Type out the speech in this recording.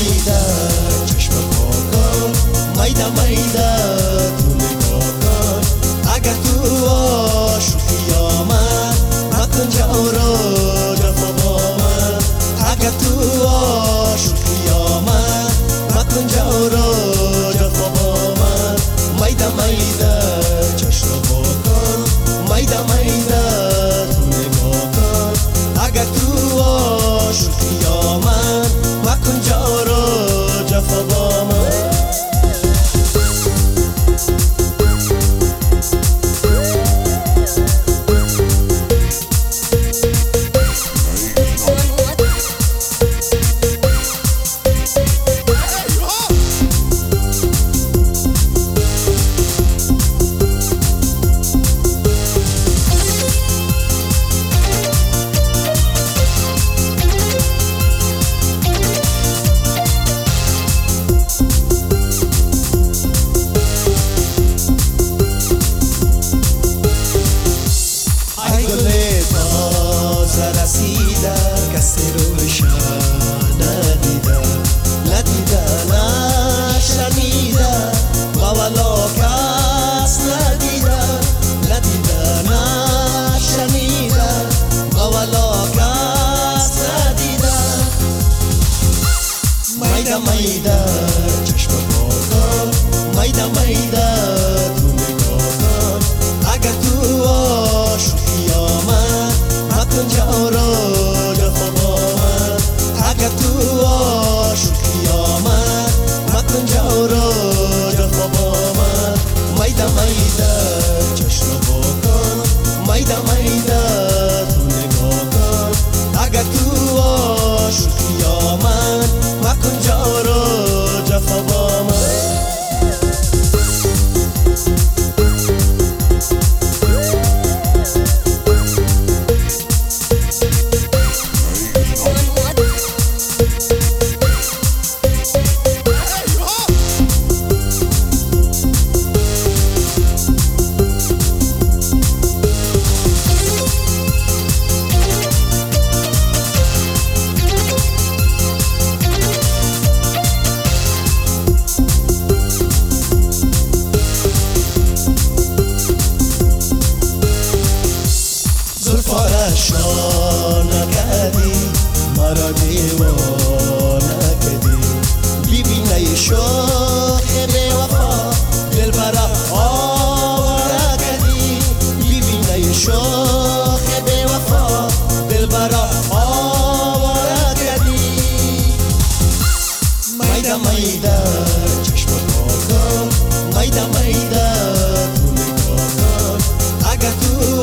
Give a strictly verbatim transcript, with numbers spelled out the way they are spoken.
میده چشم پاکان، میده میده تو نگاه کن. اگر تو عاشقی آمد مکن جورا جفا با من. اگر تو عاشقی آمد مکن جورا جفا با من. میده میده چشم پاکان، میده میده تو نگاه کن. اگر تو عاشقی آمد مکن جورا جفا با من. رسیده کسی روشن ندیده، ندیده نشنیده باولا کس ندیده، ندیده نشنیده باولا کس ندیده. میده میده چشم پاکان، میده میده تو نگاه کن. اگر تو عاشقی آمد مکن جورا جفا با من. اگر تو عاشقی آمد مکن جورا جفا با من. میده میده چشم پاکان، میده میده تو نگاه کن. اگر تو عاشقی آمد مکن جورا جفا با من. زلفارشان کردی مرا دیوانه کردی. ببینه شوخ بی وفا دلبرا آواره کردی. ببینه شوخ بی وفا دلبرا آواره کردی. میده میده چشم پاکان، میده میده تو نگاه کن. اگر تو